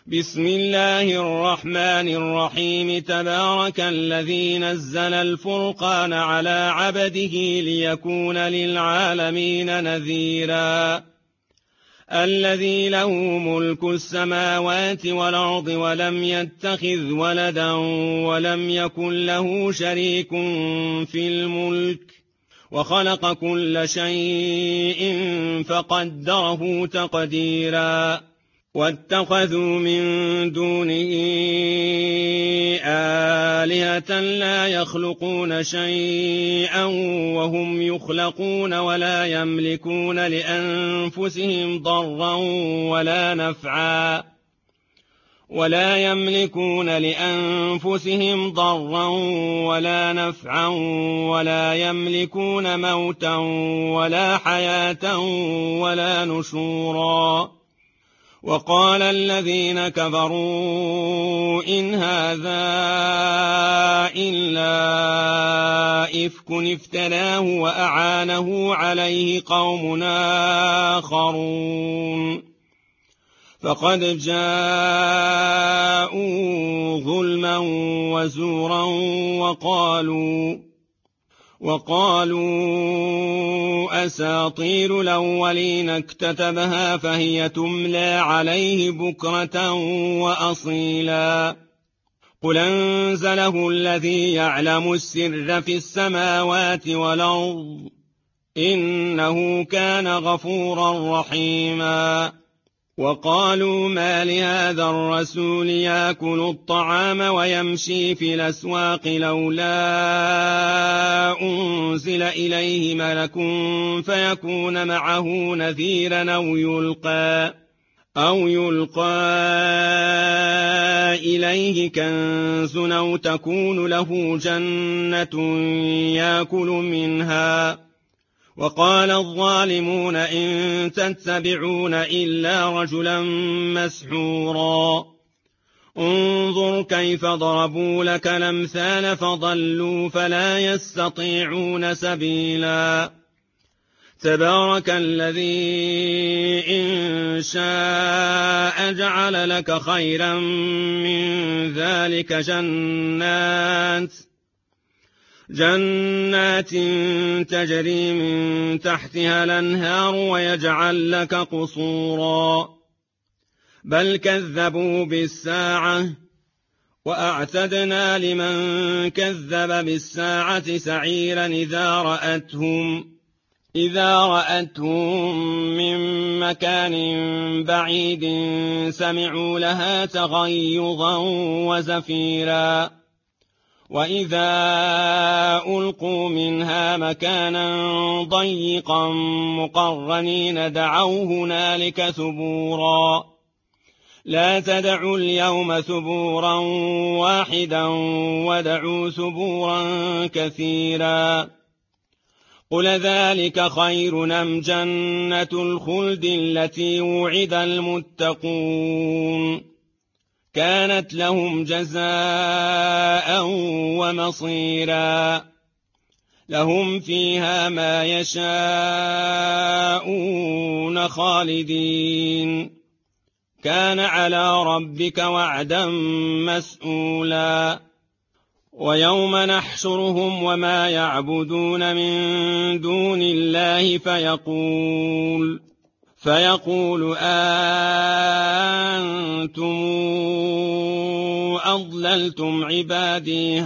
بسم الله الرحمن الرحيم. تبارك الذي نزل الفرقان على عبده ليكون للعالمين نذيرا. الذي له ملك السماوات والأرض ولم يتخذ ولدا ولم يكن له شريك في الملك وخلق كل شيء فقدره تقديرا. واتخذوا من دونه آلهة لا يخلقون شيئا وهم يخلقون ولا يملكون لأنفسهم ضرا ولا نفعا ولا يملكون موتا ولا حياة ولا نشورا. وقال الذين كفروا إن هذا إلا إفك افتراه وأعانه عليه قوم آخرون فقد جاءوا ظلما وزورا وقالوا أساطير الأولين اكتتبها فهي تملى عليه بكرة وأصيلا. قل أنزله الذي يعلم السر في السماوات والأرض إنه كان غفورا رحيما. وقالوا ما لهذا الرسول يأكل الطعام ويمشي في الأسواق لولا أنزل إليه ملك فيكون معه نذيرا أو يلقى إليه كنز أو تكون له جنة يأكل منها. وقال الظالمون إن تتبعون إلا رجلا مسحورا. انظر كيف ضربوا لك الأمثال فضلوا فلا يستطيعون سبيلا. تبارك الذي إن شاء جعل لك خيرا من ذلك جنات تجري من تحتها الأنهار ويجعل لك قصورا. بل كذبوا بالساعة وأعتدنا لمن كذب بالساعة سعيرا إذا رأتهم من مكان بعيد سمعوا لها تغيظا وزفيرا. وإذا ألقوا منها مكانا ضيقا مقرنين دعوا هنالك ثبورا. لا تدعوا اليوم ثبورا واحدا ودعوا ثبورا كثيرا. قل ذلك خير أم جنة الخلد التي وعد المتقون كانت لهم جزاء ومصيرا. لهم فيها ما يشاءون خالدين كان على ربك وعدا مسئولا. ويوم نحشرهم وما يعبدون من دون الله فيقول أنتم أضللتم عبادي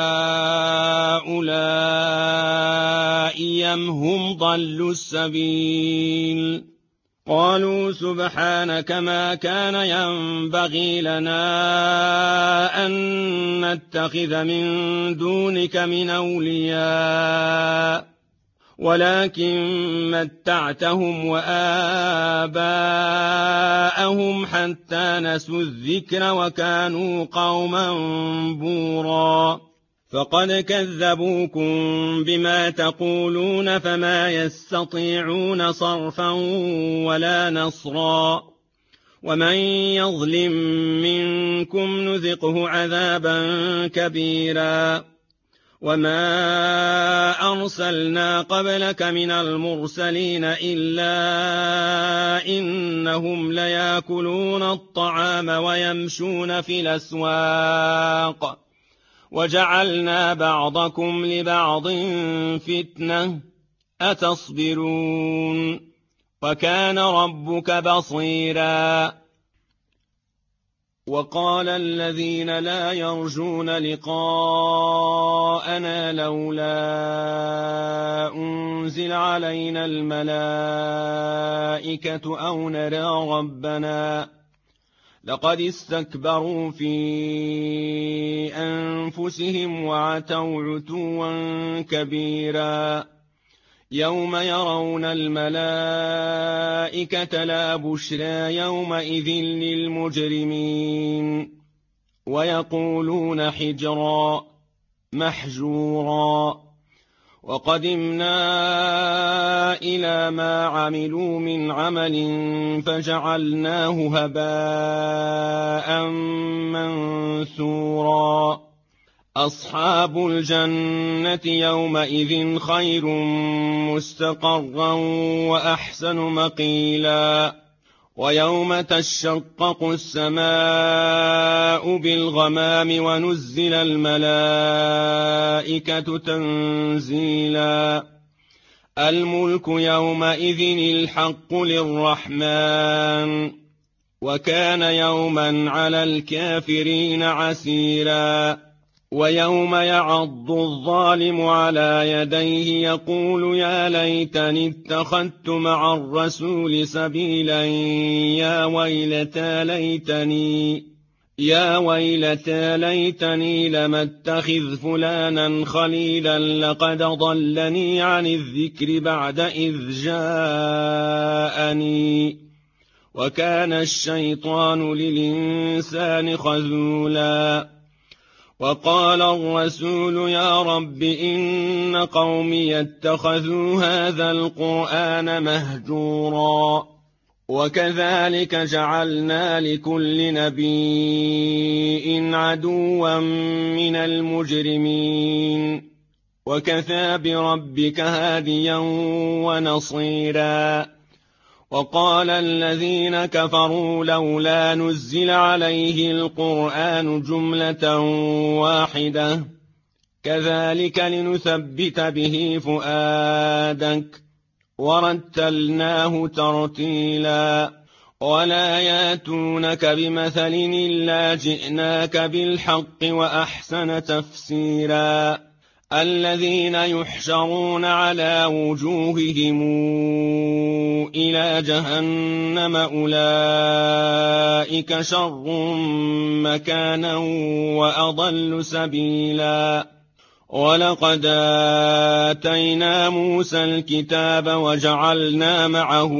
هؤلاء أم هم ضلوا السبيل. قالوا سبحانك ما كان ينبغي لنا أن نتخذ من دونك من أولياء ولكن متعتهم وآباءهم حتى نسوا الذكر وكانوا قوما بورا. فقد كذبوكم بما تقولون فما يستطيعون صرفا ولا نصرا. ومن يظلم منكم نذقه عذابا كبيرا. وما أرسلنا قبلك من المرسلين إلا إنهم ليأكلون الطعام ويمشون في الأسواق وجعلنا بعضكم لبعض فتنة أتصبرون وكان ربك بصيرا. وقال الذين لا يرجون لقاءنا لولا أنزل علينا الملائكة أو نرى ربنا لقد استكبروا في أنفسهم وعتوا عتوا كبيرا. يوم يرون الملائكة لا بشرى يومئذ للمجرمين ويقولون حجرا محجورا. وقدمنا إلى ما عملوا من عمل فجعلناه هباء منثورا. أصحاب الجنة يومئذ خير مستقرا وأحسن مقيلا. ويوم تشقق السماء بالغمام ونزل الملائكة تنزيلا. الملك يومئذ الحق للرحمن وكان يوما على الكافرين عسيرا. ويوم يعض الظالم على يديه يقول يا ليتني اتخذت مع الرسول سبيلا يا ويلتى ليتني لم اتخذ فلانا خليلا لقد ضلني عن الذكر بعد إذ جاءني وكان الشيطان للإنسان خذولا. وقال الرسول يا رب إن قومي اتخذوا هذا القرآن مهجورا. وكذلك جعلنا لكل نبي عدوا من المجرمين وكفى بربك هاديا ونصيرا. وقال الذين كفروا لولا نزل عليه القرآن جملة واحدة كذلك لنثبت به فؤادك ورتلناه ترتيلا. ولا ياتونك بمثل إلا جئناك بالحق وأحسن تفسيرا. الذين يحشرون على وجوههم إلى جهنم أولئك شر مكانا وأضل سبيلا. ولقد آتينا موسى الكتاب وجعلنا معه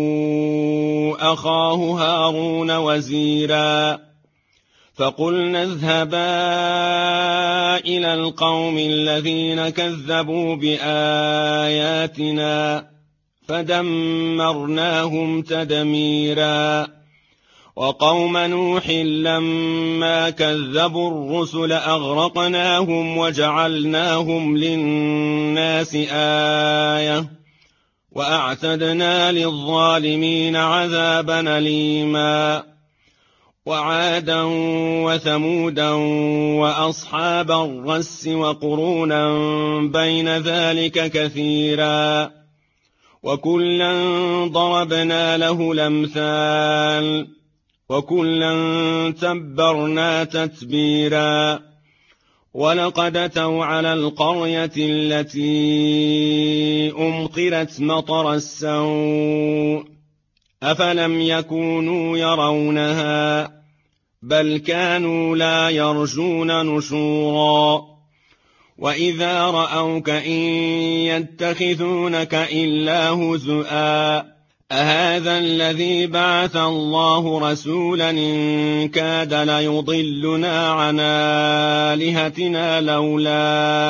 أخاه هارون وزيرا. فقلنا اذهبا إلى القوم الذين كذبوا بآياتنا فدمرناهم تدميرا. وقوم نوح لما كذبوا الرسل أغرقناهم وجعلناهم للناس آية وأعتدنا للظالمين عذابا أليما. وعادا وثمودا وأصحاب الرس وقرونا بين ذلك كثيرا وكلا ضربنا له الأمثال وكلا تبرنا تتبيرا. ولقد أتوا على القرية التي أمطرت مطر السوء أفلم يكونوا يرونها بل كانوا لا يرجون نشورا. وإذا رأوك إن يتخذونك إلا هزؤا أهذا الذي بعث الله رسولا إن كاد ليضلنا عن آلهتنا لولا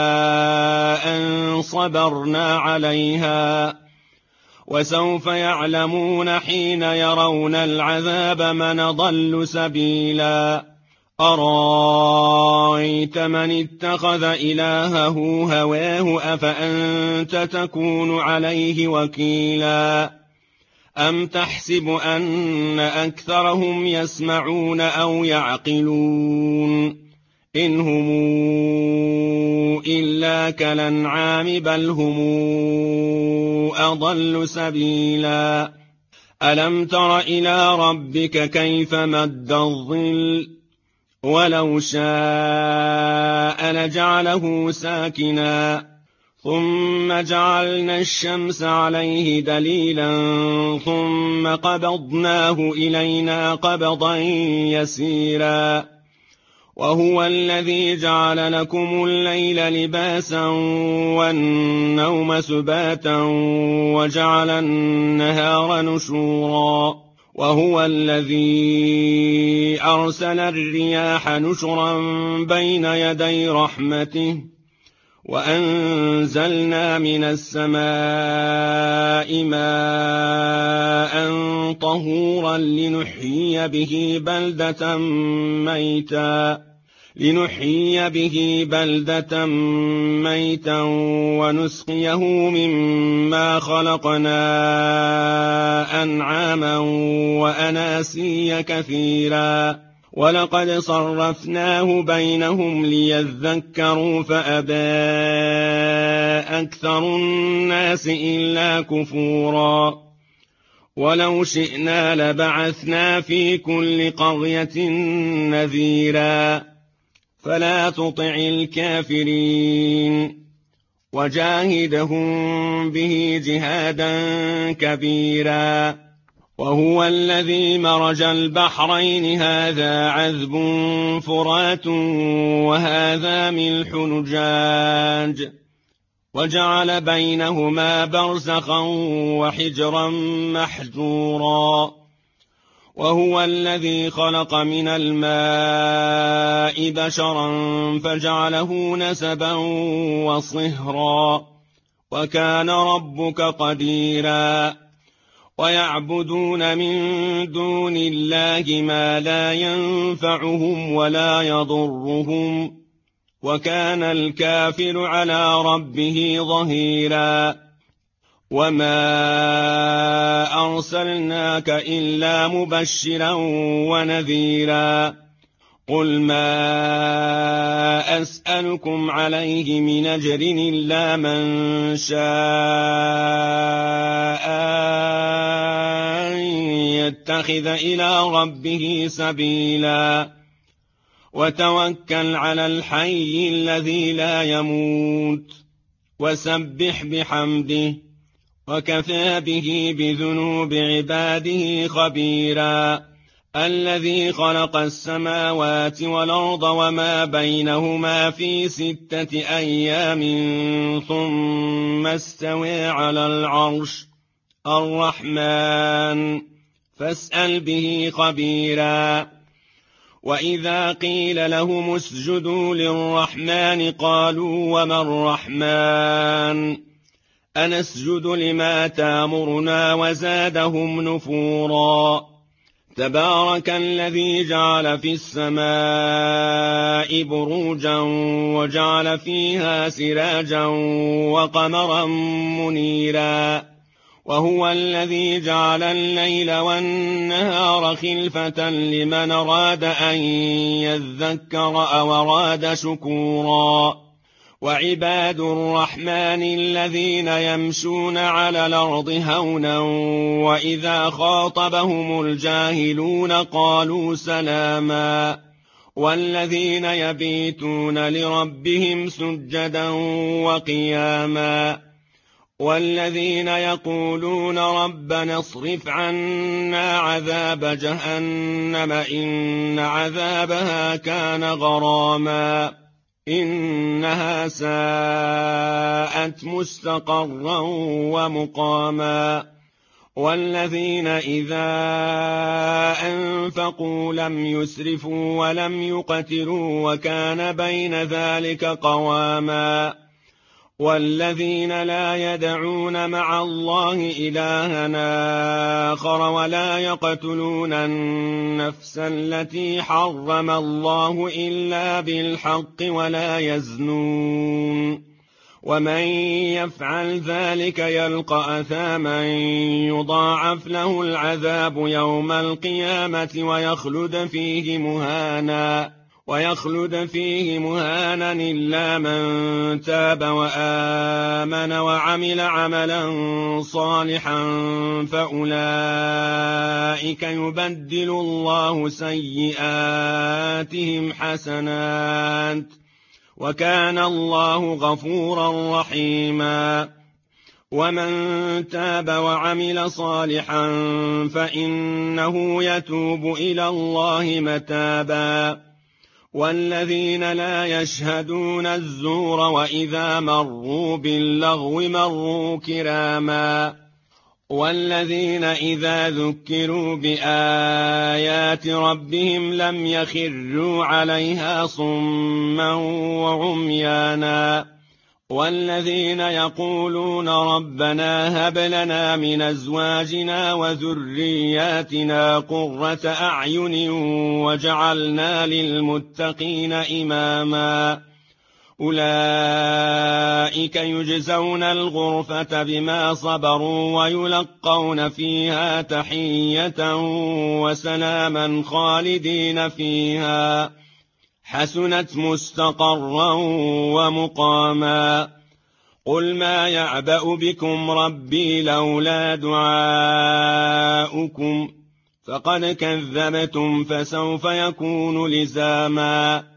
أن صبرنا عليها وسوف يعلمون حين يرون العذاب من ضل سبيلا. أرايت من اتخذ إلهه هواه أفأنت تكون عليه وكيلا أم تحسب أن أكثرهم يسمعون أو يعقلون إن هم إلا كالأنعام بل هم أضل سبيلا ألم تر إلى ربك كيف مد الظل ولو شاء لجعله ساكنا ثم جعلنا الشمس عليه دليلا ثم قبضناه إلينا قبضا يسيرا وهو الذي جعل لكم الليل لباسا والنوم سباتا وجعل النهار نشورا وهو الذي أرسل الرياح نشرا بين يدي رحمته وأنزلنا من السماء ماء طهورا لنحيي به بلدة ميتا ونسقيه مما خلقنا أنعاما وأناسيا كثيرا ولقد صرفناه بينهم ليذكروا فأبى أكثر الناس إلا كفورا ولو شئنا لبعثنا في كل قرية نذيرا فلا تطع الكافرين وجاهدهم به جهادا كبيرا وهو الذي مرج البحرين هذا عذب فرات وهذا ملح نجاج وجعل بينهما برزخا وحجرا محجورا وهو الذي خلق من الماء بشرا فجعله نسبا وصهرا وكان ربك قديرا ويعبدون من دون الله ما لا ينفعهم ولا يضرهم وكان الكافر على ربه ظهيرا وما أرسلناك إلا مبشرا ونذيرا قل ما أسألكم عليه من أجر إلا من شاء أن يتخذ إلى ربه سبيلا وتوكل على الحي الذي لا يموت وسبح بحمده وكفى به بذنوب عباده خبيرا الذي خلق السماوات والأرض وما بينهما في 6 أيام ثم استوى على العرش الرحمن فاسأل به خبيرا وإذا قيل لهم اسجدوا للرحمن قالوا وما الرحمن أنسجد لما تامرنا وزادهم نفورا تبارك الذي جعل في السماء بروجا وجعل فيها سراجا وقمرا منيرا وهو الذي جعل الليل والنهار خلفة لمن أراد أن يذكر أو أراد شكورا وعباد الرحمن الذين يمشون على الأرض هونا وإذا خاطبهم الجاهلون قالوا سلاما والذين يبيتون لربهم سجدا وقياما والذين يقولون ربنا اصرف عنا عذاب جهنم إن عذابها كان غراما إنها ساءت مستقرا ومقاما والذين إذا أنفقوا لم يسرفوا ولم يقتروا وكان بين ذلك قواما والذين لا يدعون مع الله إلها آخر ولا يقتلون النفس التي حرم الله إلا بالحق ولا يزنون ومن يفعل ذلك يلقى أثاما يضاعف له العذاب يوم القيامة ويخلد فيه مهانا إلا من تاب وآمن وعمل عملا صالحا فأولئك يبدل الله سيئاتهم حسنات وكان الله غفورا رحيما ومن تاب وعمل صالحا فإنه يتوب إلى الله متابا والذين لا يشهدون الزور وإذا مروا باللغو مروا كراما والذين إذا ذكروا بآيات ربهم لم يخروا عليها صما وعميانا والذين يقولون ربنا هب لنا من أزواجنا وذرياتنا قرة أعين وجعلنا للمتقين إماما أولئك يجزون الغرفة بما صبروا ويلقون فيها تحية وسلاما خالدين فيها حسنت مستقرا ومقاما قل ما يعبأ بكم ربي لولا دعاؤكم فقد كذبتم فسوف يكون لزاما